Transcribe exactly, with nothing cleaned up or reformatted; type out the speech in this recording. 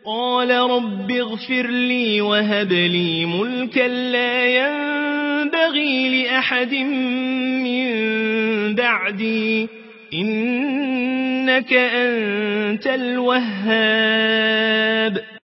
قال رب اغفر لي وهب لي ملكا لا ينبغي لأحد من بعدي إنك أنت الوهاب.